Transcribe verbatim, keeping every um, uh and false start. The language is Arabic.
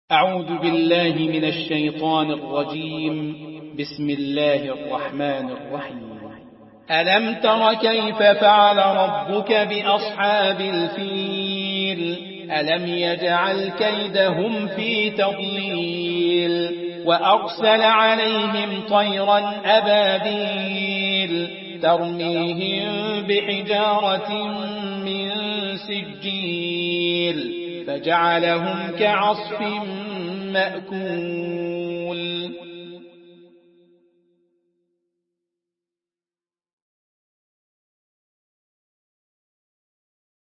أعوذ بالله من الشيطان الرجيم. بسم الله الرحمن الرحيم. ألم تر كيف فعل ربك بأصحاب الفيل؟ ألم يجعل كيدهم في تضليل وأرسل عليهم طيرا أبابيل ترميهم بحجارة من سجيل فجعلهم كعصف مأكول.